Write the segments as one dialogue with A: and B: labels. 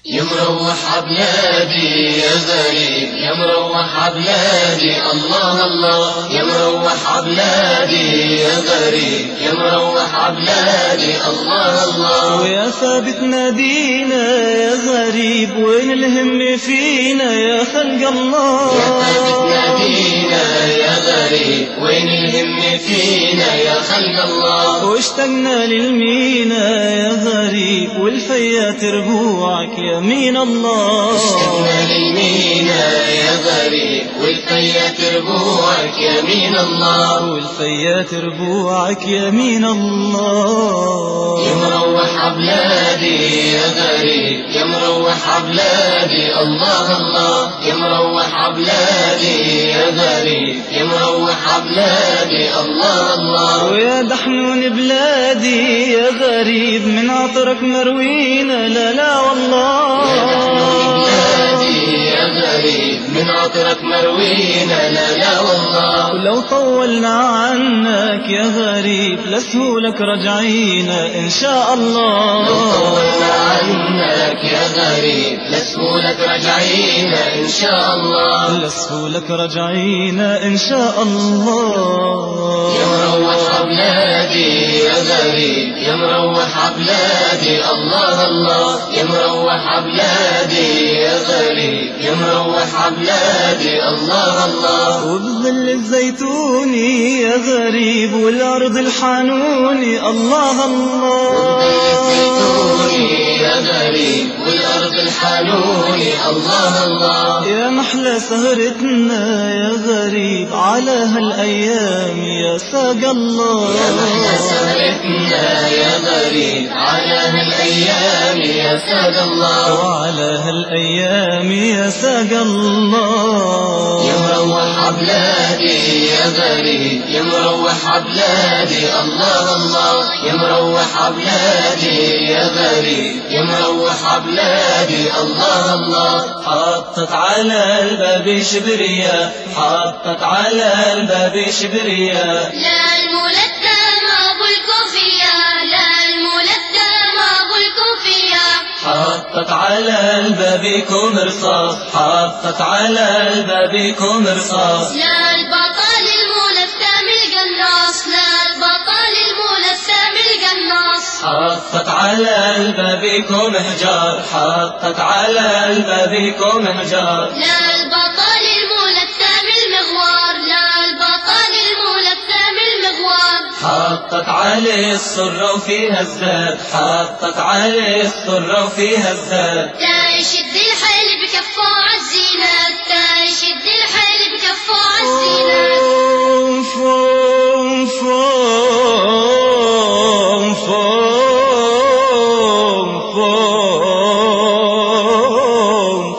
A: يا مروح بلادي يا غريب، يا مروح بلادي الله الله، يا مروح بلادي يا غريب، يا مروح بلادي الله الله.
B: ويا ثابت نادينا يا غريب، وين الهم فينا يا خلق الله.
A: يا ثابت نادينا يا غريب، وين الهم فينا يا خلق الله.
B: واشتقنا للمينا يا غريب، والفيات ربوعك يمين الله.
A: اشتقنا للمينا يا غريب، والفيات ربوعك يمين الله.
B: والفيات ربوعك يمين الله.
A: يا مروح بلادي يا غريب، يا مروح بلادي الله الله، يا مروح بلادي يا غريب، يا مروح بلادي الله الله.
B: ويا دحنون بلادي يا غريب، من عطرك مروينا لا لا والله.
A: يا دحنون بلادي يا غريب، من عطرك مروينا لا لا والله.
B: ولو طولنا عنك يا غريب، لسهولك رجعينا إن شاء الله.
A: لو طولنا عنك يا غريب، لسهولك رجعينا إن شاء الله.
B: لسهولك رجعينا إن شاء الله.
A: يا مروح بلادي يا غريب، يا مروح بلادي الله الله، يا مروح بلادي يا غريب، يا مروح بلادي الله الله.
B: وبظل الزيتوني يا غريب، والأرض الحانوني الله الله.
A: وبظل الزيتوني يا غريب، والأرض الحانوني الله الله.
B: يا محلى سهرتنا يا غريب، على هالأيام يا ساق الله.
A: يا محلى سهرتنا يا غريب، على هالأيام يا ساق الله.
B: وعلى هالأيام يا ساق الله.
A: يا مروح بلادي يا غريب، يا مروح بلادي الله الله، يا مروح بلادي يا غريب، يا مروح بلادي الله الله.
B: حطت على الباب شبرية، حطت على الباب شبرية.
C: لا الملثم أبو الكوفية، لا الملثم أبو الكوفية.
B: حطت على الباب رصاص، حطت على الباب رصاص.
C: لا البطل الملثم القناص، لا البطل الملثم القناص.
B: حطت على الباب حجار، حطت على الباب حجار.
C: لا البطل الملثم المغوار، لا البطل الملثم المغوار.
B: حطت عليه الصرة وفيها الزاد، حطت عليه الصرة وفيها الزاد.
C: تا يشد الحيل بكفه عالزينات، تا يشد الحيل بكفه عالزينات.
B: فوم فوم فوم فوم.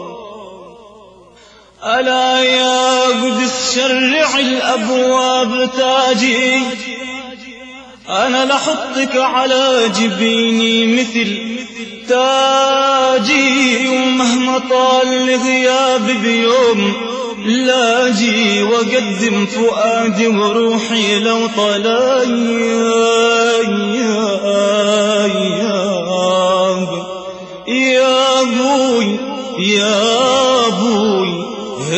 B: ألا يا قدس شرع الأبواب تاجي، أنا لحطك على جبيني مثل تاجي. ومهما طال الغياب بيوم لاجي، وقدم فؤادي وروحي لو طال. يا أبوي يا أبوي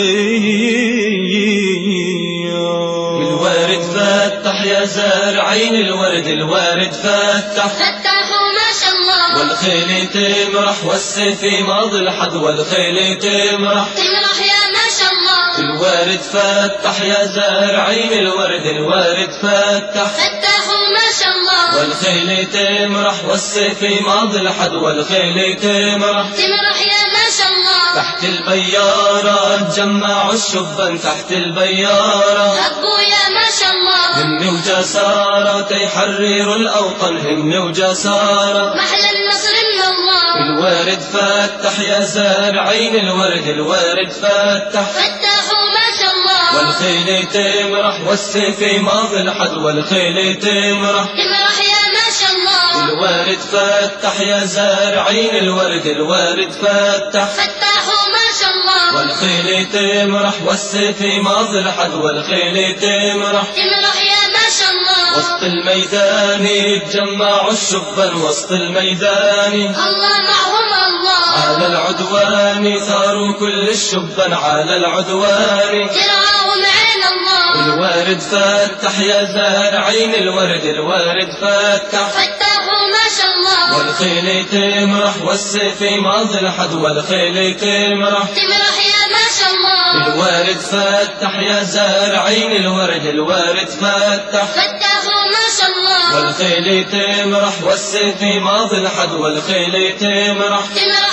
B: الورد فتح يا زارعين الورد، الورد فتح
C: فتح ما شاء الله.
B: والخيل تمرح والسيف ماضي الحد، والخيل تمرح
C: تمرح يا ما شاء الله.
B: الورد فتح يا زارعين الورد، الورد فتح
C: فتح ما شاء الله.
B: والخيل تمرح والسيف ماضي الحد، والخيل تمرح
C: تمرح يا ما شاء الله.
B: تحت البيارة تجمعوا الشبان، تحت البيارة
C: هبوا يا ما شاء الله.
B: هم وجسارة يحرروا الأوطان، هم وجسارة
C: محلى النصر من الله.
B: الورد فتح يا زارعين الورد، الورد فتح
C: فتحوا ما شاء الله.
B: والخيل تمرح والسيف ماضي الحد، والخيل تمرح
C: تمرح يا ما شاء الله.
B: الورد فتح يا زارعين الورد، الورد فتح
C: فتحوا ما شاء الله.
B: والخيل تمرح والسيف ماضي الحد، والخيل تمرح
C: تمرح يا ما شاء الله.
B: وسط الميدان يتجمعوا الشبان، وسط الميدان
C: الله معهم الله.
A: العدوان ثاروا كل الشبان على العدوان
C: ترعاهم عين الله
A: الوارد فتح يا زارعين الورد الوارد فتح
C: فتحوا ما شاء الله
A: والخيل تمرح والسيف ماضي الحد والخيل تمرح
C: يا ما شاء الله
A: الوارد فتح يا زارعين الورد الوارد فتح
C: فتحوا ما شاء الله
A: والخيل تمرح والسيف ماضي الحد والخيل تمرح